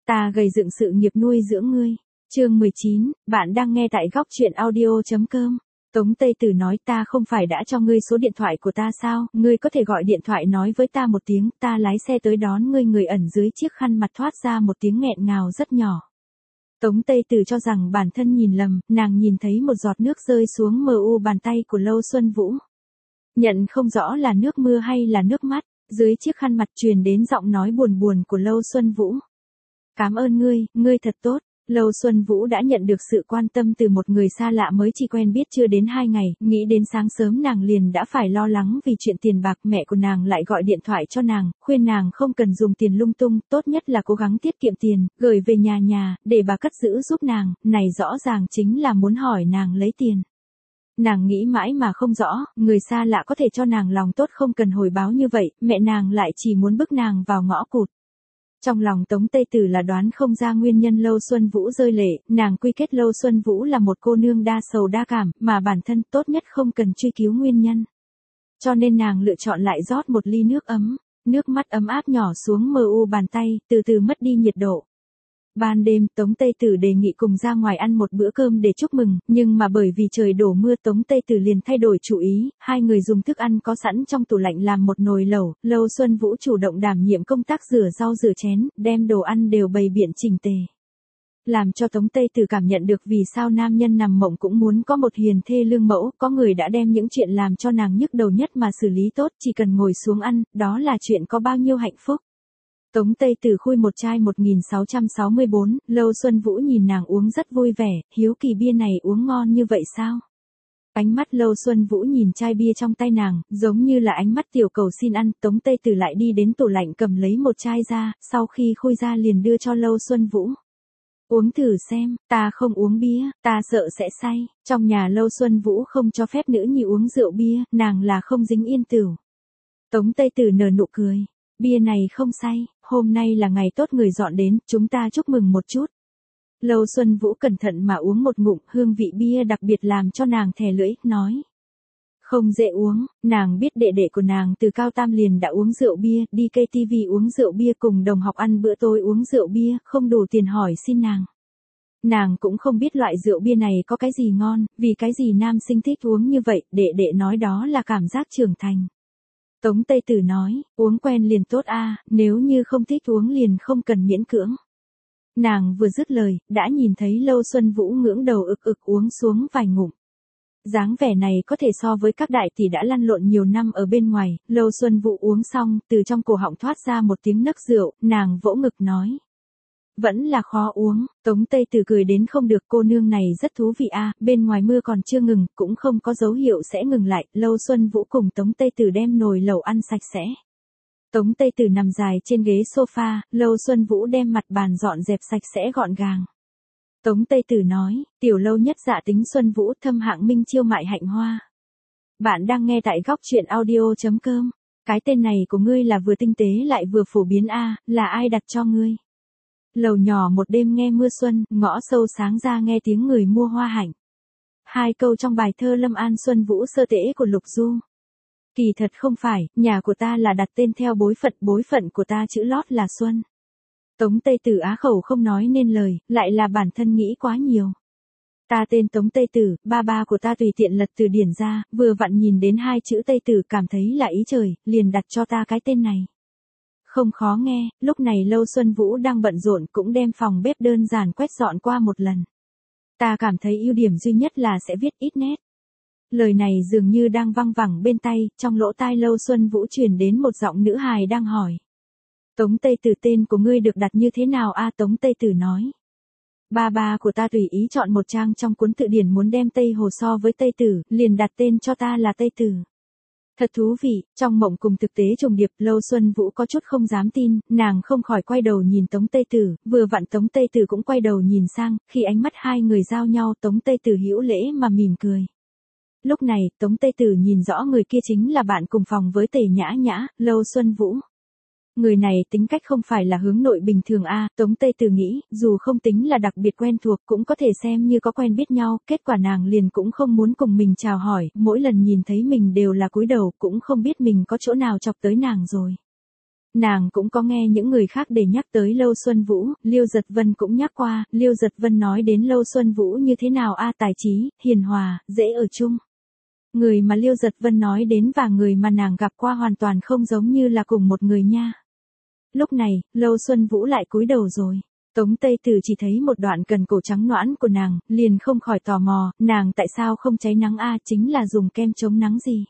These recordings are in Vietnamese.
Ta gầy dựng sự nghiệp nuôi dưỡng ngươi. Chương 19, bạn đang nghe tại góc truyện audio.com. Tống Tây Tử nói ta không phải đã cho ngươi số điện thoại của ta sao, ngươi có thể gọi điện thoại nói với ta một tiếng, ta lái xe tới đón ngươi. Người ẩn dưới chiếc khăn mặt thoát ra một tiếng nghẹn ngào rất nhỏ. Tống Tây Tử cho rằng bản thân nhìn lầm, nàng nhìn thấy một giọt nước rơi xuống bàn tay của Lâu Xuân Vũ. Nhận không rõ là nước mưa hay là nước mắt, dưới chiếc khăn mặt truyền đến giọng nói buồn buồn của Lâu Xuân Vũ. Cảm ơn ngươi thật tốt. Lâu Xuân Vũ đã nhận được sự quan tâm từ một người xa lạ mới chỉ quen biết chưa đến 2 ngày, nghĩ đến sáng sớm nàng liền đã phải lo lắng vì chuyện tiền bạc. Mẹ của nàng lại gọi điện thoại cho nàng, khuyên nàng không cần dùng tiền lung tung, tốt nhất là cố gắng tiết kiệm tiền, gửi về nhà, để bà cất giữ giúp nàng, này rõ ràng chính là muốn hỏi nàng lấy tiền. Nàng nghĩ mãi mà không rõ, người xa lạ có thể cho nàng lòng tốt không cần hồi báo như vậy, mẹ nàng lại chỉ muốn bức nàng vào ngõ cụt. Trong lòng Tống Tây Tử là đoán không ra nguyên nhân Lâu Xuân Vũ rơi lệ, nàng quy kết Lâu Xuân Vũ là một cô nương đa sầu đa cảm, mà bản thân tốt nhất không cần truy cứu nguyên nhân. Cho nên nàng lựa chọn lại rót một ly nước ấm, nước mắt ấm áp nhỏ xuống bàn tay, từ từ mất đi nhiệt độ. Ban đêm, Tống Tây Tử đề nghị cùng ra ngoài ăn một bữa cơm để chúc mừng, nhưng mà bởi vì trời đổ mưa Tống Tây Tử liền thay đổi chủ ý, hai người dùng thức ăn có sẵn trong tủ lạnh làm một nồi lẩu. Lâu Xuân Vũ chủ động đảm nhiệm công tác rửa rau rửa chén, đem đồ ăn đều bày biện chỉnh tề. Làm cho Tống Tây Tử cảm nhận được vì sao nam nhân nằm mộng cũng muốn có một hiền thê lương mẫu, có người đã đem những chuyện làm cho nàng nhức đầu nhất mà xử lý tốt, chỉ cần ngồi xuống ăn, đó là chuyện có bao nhiêu hạnh phúc. Tống Tây Tử khui một chai 1664, Lâu Xuân Vũ nhìn nàng uống rất vui vẻ, hiếu kỳ bia này uống ngon như vậy sao? Ánh mắt Lâu Xuân Vũ nhìn chai bia trong tay nàng, giống như là ánh mắt tiểu cầu xin ăn. Tống Tây Tử lại đi đến tủ lạnh cầm lấy một chai ra, sau khi khui ra liền đưa cho Lâu Xuân Vũ. Uống thử xem, ta không uống bia, ta sợ sẽ say. Trong nhà Lâu Xuân Vũ không cho phép nữ nhi uống rượu bia, nàng là không dính yên tửu. Tống Tây Tử nở nụ cười. Bia này không say, hôm nay là ngày tốt người dọn đến, chúng ta chúc mừng một chút. Lâu Xuân Vũ cẩn thận mà uống một ngụm, hương vị bia đặc biệt làm cho nàng thè lưỡi, nói. Không dễ uống, nàng biết đệ đệ của nàng từ cao tam liền đã uống rượu bia, đi KTV uống rượu bia, cùng đồng học ăn bữa tối uống rượu bia, không đủ tiền hỏi xin nàng. Nàng cũng không biết loại rượu bia này có cái gì ngon, vì cái gì nam sinh thích uống như vậy, đệ đệ nói đó là cảm giác trưởng thành. Tống Tây Tử nói, uống quen liền tốt a, nếu như không thích uống liền không cần miễn cưỡng. Nàng vừa dứt lời, đã nhìn thấy Lâu Xuân Vũ ngưỡng đầu ực uống xuống vài ngụm. Dáng vẻ này có thể so với các đại tỷ đã lăn lộn nhiều năm ở bên ngoài. Lâu Xuân Vũ uống xong, từ trong cổ họng thoát ra một tiếng nấc rượu, nàng vỗ ngực nói. Vẫn là khó uống. Tống Tây Tử cười đến không được, cô nương này rất thú vị a, bên ngoài mưa còn chưa ngừng, cũng không có dấu hiệu sẽ ngừng lại. Lâu Xuân Vũ cùng Tống Tây Tử đem nồi lẩu ăn sạch sẽ. Tống Tây Tử nằm dài trên ghế sofa, Lâu Xuân Vũ đem mặt bàn dọn dẹp sạch sẽ gọn gàng. Tống Tây Tử nói, tiểu Lâu nhất dạ tính Xuân Vũ, thâm hạng minh chiêu mại hạnh hoa. Bạn đang nghe tại góc truyện audio.com. Cái tên này của ngươi là vừa tinh tế lại vừa phổ biến a, là ai đặt cho ngươi? Lầu nhỏ một đêm nghe mưa xuân, ngõ sâu sáng ra nghe tiếng người mua hoa hạnh. Hai câu trong bài thơ Lâm An Xuân Vũ sơ tễ của Lục Du. Kỳ thật không phải, nhà của ta là đặt tên theo bối phận của ta chữ lót là Xuân. Tống Tây Tử á khẩu không nói nên lời, lại là bản thân nghĩ quá nhiều. Ta tên Tống Tây Tử, ba của ta tùy tiện lật từ điển ra, vừa vặn nhìn đến hai chữ Tây Tử cảm thấy là ý trời, liền đặt cho ta cái tên này. Không khó nghe, lúc này Lâu Xuân Vũ đang bận rộn cũng đem phòng bếp đơn giản quét dọn qua một lần. Ta cảm thấy ưu điểm duy nhất là sẽ viết ít nét. Lời này dường như đang văng vẳng bên tai, trong lỗ tai Lâu Xuân Vũ truyền đến một giọng nữ hài đang hỏi. Tống Tây Tử tên của ngươi được đặt như thế nào a? Tống Tây Tử nói. Ba của ta tùy ý chọn một trang trong cuốn tự điển muốn đem Tây Hồ so với Tây Tử, liền đặt tên cho ta là Tây Tử. Thật thú vị, trong mộng cùng thực tế trùng điệp. Lâu Xuân Vũ có chút không dám tin, nàng không khỏi quay đầu nhìn Tống Tây Tử, vừa vặn Tống Tây Tử cũng quay đầu nhìn sang, khi ánh mắt hai người giao nhau Tống Tây Tử hữu lễ mà mỉm cười. Lúc này, Tống Tây Tử nhìn rõ người kia chính là bạn cùng phòng với Tề Nhã Nhã, Lâu Xuân Vũ. Người này tính cách không phải là hướng nội bình thường a, Tống Tây Tử nghĩ, dù không tính là đặc biệt quen thuộc cũng có thể xem như có quen biết nhau, kết quả nàng liền cũng không muốn cùng mình chào hỏi, mỗi lần nhìn thấy mình đều là cúi đầu, cũng không biết mình có chỗ nào chọc tới nàng rồi. Nàng cũng có nghe những người khác để nhắc tới Lâu Xuân Vũ, Liêu Giật Vân cũng nhắc qua, Liêu Giật Vân nói đến Lâu Xuân Vũ như thế nào tài trí, hiền hòa, dễ ở chung. Người mà Liêu Giật Vân nói đến và người mà nàng gặp qua hoàn toàn không giống như là cùng một người nha. Lúc này, Lâu Xuân Vũ lại cúi đầu rồi. Tống Tây Tử chỉ thấy một đoạn cần cổ trắng nõn của nàng, liền không khỏi tò mò, nàng tại sao không cháy nắng chính là dùng kem chống nắng gì.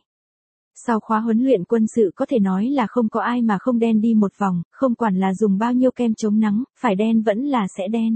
Sau khóa huấn luyện quân sự có thể nói là không có ai mà không đen đi một vòng, không quản là dùng bao nhiêu kem chống nắng, phải đen vẫn là sẽ đen.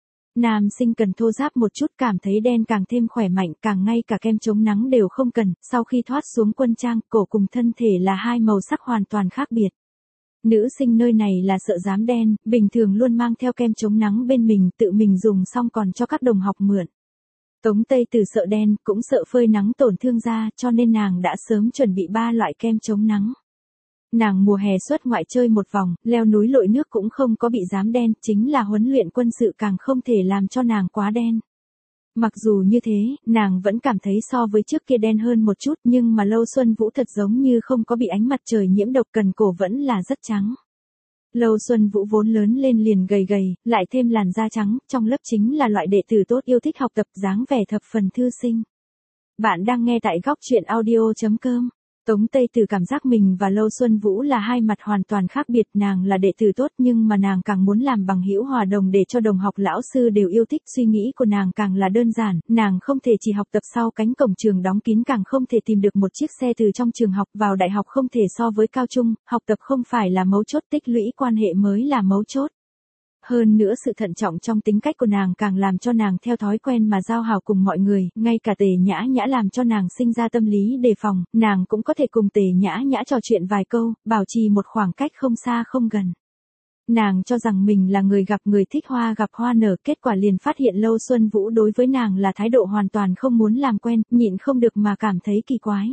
Nam sinh cần thô ráp một chút, cảm thấy đen càng thêm khỏe mạnh, càng ngay cả kem chống nắng đều không cần, sau khi thoát xuống quân trang, cổ cùng thân thể là hai màu sắc hoàn toàn khác biệt. Nữ sinh nơi này là sợ dám đen, bình thường luôn mang theo kem chống nắng bên mình, tự mình dùng xong còn cho các đồng học mượn. Tống Tây Tử sợ đen, cũng sợ phơi nắng tổn thương da, cho nên nàng đã sớm chuẩn bị 3 loại kem chống nắng. Nàng mùa hè xuất ngoại chơi một vòng, leo núi lội nước cũng không có bị dám đen, chính là huấn luyện quân sự càng không thể làm cho nàng quá đen. Mặc dù như thế, nàng vẫn cảm thấy so với trước kia đen hơn một chút, nhưng mà Lâu Xuân Vũ thật giống như không có bị ánh mặt trời nhiễm độc, cần cổ vẫn là rất trắng. Lâu Xuân Vũ vốn lớn lên liền gầy gầy, lại thêm làn da trắng, trong lớp chính là loại đệ tử tốt yêu thích học tập, dáng vẻ thập phần thư sinh. Bạn đang nghe tại góc truyện audio.com. Tống Tây Tử cảm giác mình và Lâu Xuân Vũ là hai mặt hoàn toàn khác biệt, nàng là đệ tử tốt nhưng mà nàng càng muốn làm bằng hữu hòa đồng để cho đồng học lão sư đều yêu thích, suy nghĩ của nàng càng là đơn giản, nàng không thể chỉ học tập sau cánh cổng trường đóng kín, càng không thể tìm được một chiếc xe từ trong trường học vào đại học, không thể so với cao trung, học tập không phải là mấu chốt, tích lũy quan hệ mới là mấu chốt. Hơn nữa sự thận trọng trong tính cách của nàng càng làm cho nàng theo thói quen mà giao hảo cùng mọi người, ngay cả Tề Nhã Nhã làm cho nàng sinh ra tâm lý đề phòng, nàng cũng có thể cùng Tề Nhã Nhã trò chuyện vài câu, bảo trì một khoảng cách không xa không gần. Nàng cho rằng mình là người gặp người thích hoa gặp hoa nở, kết quả liền phát hiện Lâu Xuân Vũ đối với nàng là thái độ hoàn toàn không muốn làm quen, nhịn không được mà cảm thấy kỳ quái.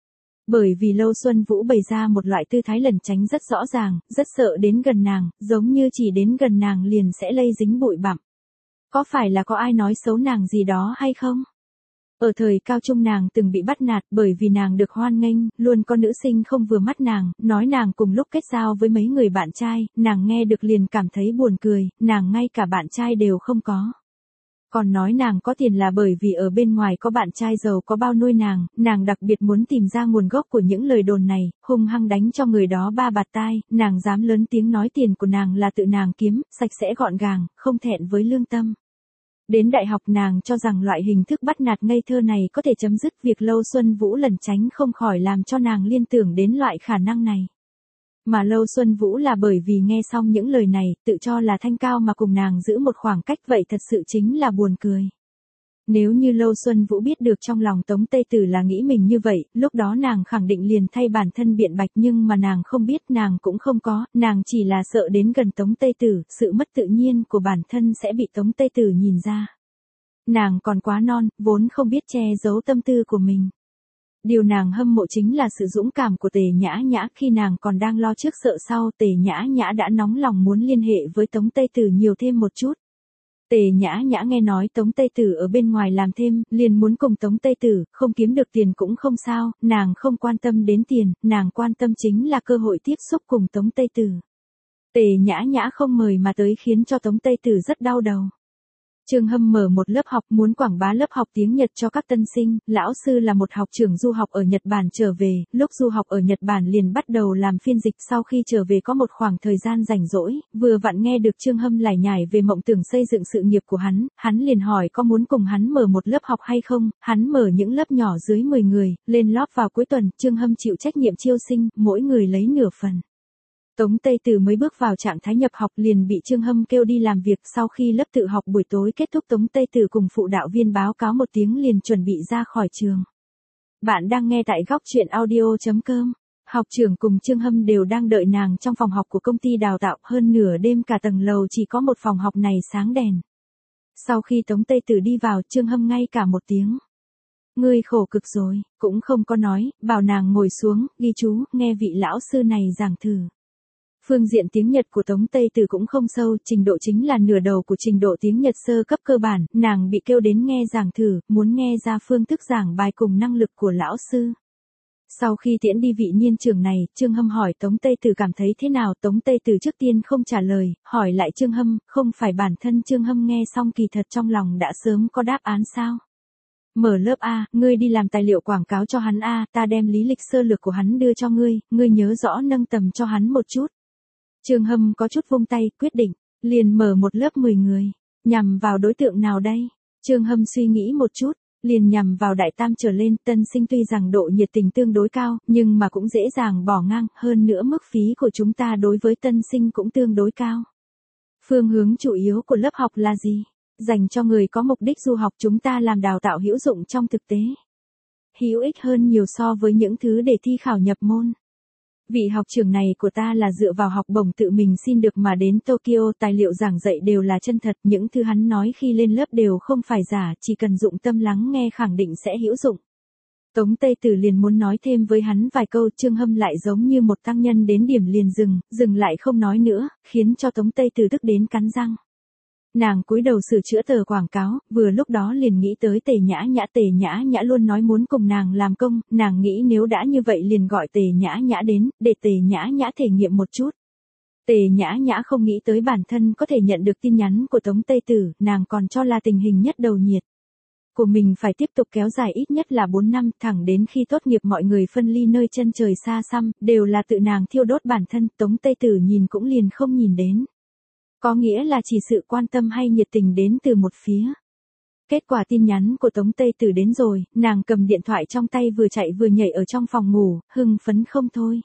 Bởi vì Lâu Xuân Vũ bày ra một loại tư thái lẩn tránh rất rõ ràng, rất sợ đến gần nàng, giống như chỉ đến gần nàng liền sẽ lây dính bụi bặm. Có phải là có ai nói xấu nàng gì đó hay không? Ở thời cao trung nàng từng bị bắt nạt bởi vì nàng được hoan nghênh, luôn có nữ sinh không vừa mắt nàng, nói nàng cùng lúc kết giao với mấy người bạn trai, nàng nghe được liền cảm thấy buồn cười, nàng ngay cả bạn trai đều không có. Còn nói nàng có tiền là bởi vì ở bên ngoài có bạn trai giàu có bao nuôi nàng đặc biệt muốn tìm ra nguồn gốc của những lời đồn này, hung hăng đánh cho người đó 3 bạt tai, nàng dám lớn tiếng nói tiền của nàng là tự nàng kiếm, sạch sẽ gọn gàng, không thẹn với lương tâm. Đến đại học nàng cho rằng loại hình thức bắt nạt ngây thơ này có thể chấm dứt, việc Lâu Xuân Vũ lẩn tránh không khỏi làm cho nàng liên tưởng đến loại khả năng này. Mà Lâu Xuân Vũ là bởi vì nghe xong những lời này, tự cho là thanh cao mà cùng nàng giữ một khoảng cách, vậy thật sự chính là buồn cười. Nếu như Lâu Xuân Vũ biết được trong lòng Tống Tây Tử là nghĩ mình như vậy, lúc đó nàng khẳng định liền thay bản thân biện bạch, nhưng mà nàng không biết, nàng cũng không có, nàng chỉ là sợ đến gần Tống Tây Tử, sự mất tự nhiên của bản thân sẽ bị Tống Tây Tử nhìn ra. Nàng còn quá non, vốn không biết che giấu tâm tư của mình. Điều nàng hâm mộ chính là sự dũng cảm của Tề Nhã Nhã, khi nàng còn đang lo trước sợ sau, Tề Nhã Nhã đã nóng lòng muốn liên hệ với Tống Tây Tử nhiều thêm một chút. Tề Nhã Nhã nghe nói Tống Tây Tử ở bên ngoài làm thêm, liền muốn cùng Tống Tây Tử, không kiếm được tiền cũng không sao, nàng không quan tâm đến tiền, nàng quan tâm chính là cơ hội tiếp xúc cùng Tống Tây Tử. Tề Nhã Nhã không mời mà tới khiến cho Tống Tây Tử rất đau đầu. Trương Hâm mở một lớp học muốn quảng bá lớp học tiếng Nhật cho các tân sinh, lão sư là một học trưởng du học ở Nhật Bản trở về, lúc du học ở Nhật Bản liền bắt đầu làm phiên dịch, sau khi trở về có một khoảng thời gian rảnh rỗi, vừa vặn nghe được Trương Hâm lải nhải về mộng tưởng xây dựng sự nghiệp của hắn liền hỏi có muốn cùng hắn mở một lớp học hay không, hắn mở những lớp nhỏ dưới 10 người, lên lớp vào cuối tuần, Trương Hâm chịu trách nhiệm chiêu sinh, mỗi người lấy nửa phần. Tống Tây Tử mới bước vào trạng thái nhập học liền bị Trương Hâm kêu đi làm việc, sau khi lớp tự học buổi tối kết thúc Tống Tây Tử cùng phụ đạo viên báo cáo một tiếng liền chuẩn bị ra khỏi trường. Bạn đang nghe tại góc truyện audio.com. Học trưởng cùng Trương Hâm đều đang đợi nàng trong phòng học của công ty đào tạo, hơn nửa đêm cả tầng lầu chỉ có một phòng học này sáng đèn. Sau khi Tống Tây Tử đi vào, Trương Hâm ngay cả một tiếng. Ngươi khổ cực rồi, cũng không có nói, bảo nàng ngồi xuống, ghi chú, nghe vị lão sư này giảng thử. Phương diện tiếng Nhật của Tống Tây Tử cũng không sâu, trình độ chính là nửa đầu của trình độ tiếng Nhật sơ cấp cơ bản, nàng bị kêu đến nghe giảng thử, muốn nghe ra phương thức giảng bài cùng năng lực của lão sư. Sau khi tiễn đi vị niên trưởng này, Trương Hâm hỏi Tống Tây Tử cảm thấy thế nào, Tống Tây Tử trước tiên không trả lời, hỏi lại Trương Hâm, không phải bản thân Trương Hâm nghe xong kỳ thật trong lòng đã sớm có đáp án sao? Mở lớp A, ngươi đi làm tài liệu quảng cáo cho hắn A, ta đem lý lịch sơ lược của hắn đưa cho ngươi nhớ rõ nâng tầm cho hắn một chút. Trương Hâm có chút vung tay, quyết định, liền mở một lớp 10 người, nhằm vào đối tượng nào đây? Trương Hâm suy nghĩ một chút, liền nhằm vào đại tam trở lên, tân sinh tuy rằng độ nhiệt tình tương đối cao, nhưng mà cũng dễ dàng bỏ ngang, hơn nữa mức phí của chúng ta đối với tân sinh cũng tương đối cao. Phương hướng chủ yếu của lớp học là gì? Dành cho người có mục đích du học, chúng ta làm đào tạo hữu dụng trong thực tế. Hữu ích hơn nhiều so với những thứ để thi khảo nhập môn. Vị học trưởng này của ta là dựa vào học bổng tự mình xin được mà đến Tokyo, tài liệu giảng dạy đều là chân thật, những thứ hắn nói khi lên lớp đều không phải giả, chỉ cần dụng tâm lắng nghe khẳng định sẽ hữu dụng. Tống Tây Tử liền muốn nói thêm với hắn vài câu, Trương Hâm lại giống như một tăng nhân đến điểm liền dừng lại không nói nữa, khiến cho Tống Tây Tử tức đến cắn răng. Nàng cúi đầu sửa chữa tờ quảng cáo, vừa lúc đó liền nghĩ tới Tề Nhã Nhã luôn nói muốn cùng nàng làm công, nàng nghĩ nếu đã như vậy liền gọi Tề Nhã Nhã đến, để Tề Nhã Nhã thể nghiệm một chút. Tề Nhã Nhã không nghĩ tới bản thân có thể nhận được tin nhắn của Tống Tây Tử, nàng còn cho là tình hình nhất đầu nhiệt của mình phải tiếp tục kéo dài ít nhất là 4 năm, thẳng đến khi tốt nghiệp mọi người phân ly nơi chân trời xa xăm, đều là tự nàng thiêu đốt bản thân, Tống Tây Tử nhìn cũng liền không nhìn đến. Có nghĩa là chỉ sự quan tâm hay nhiệt tình đến từ một phía. Kết quả tin nhắn của Tống Tây Tử đến rồi, nàng cầm điện thoại trong tay vừa chạy vừa nhảy ở trong phòng ngủ, hưng phấn không thôi.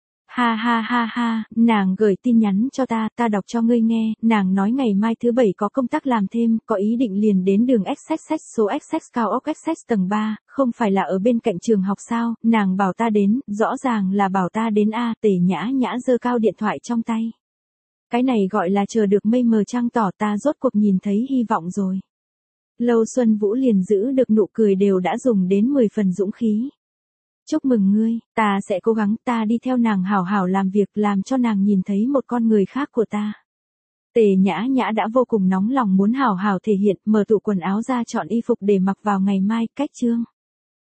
Ha ha ha ha, nàng gửi tin nhắn cho ta đọc cho ngươi nghe, nàng nói ngày mai thứ bảy có công tác làm thêm, có ý định liền đến đường XXX số XX cao ốc XX tầng 3, không phải là ở bên cạnh trường học sao, nàng bảo ta đến, rõ ràng là bảo ta đến a. Tề Nhã Nhã giơ cao điện thoại trong tay. Cái này gọi là chờ được mây mờ trăng tỏ, ta rốt cuộc nhìn thấy hy vọng rồi. Lâu Xuân Vũ liền giữ được nụ cười đều đã dùng đến 10 phần dũng khí. Chúc mừng ngươi, ta sẽ cố gắng, ta đi theo nàng hảo hảo làm việc, làm cho nàng nhìn thấy một con người khác của ta. Tề Nhã Nhã đã vô cùng nóng lòng muốn hảo hảo thể hiện, mở tủ quần áo ra chọn y phục để mặc vào ngày mai, cách chương.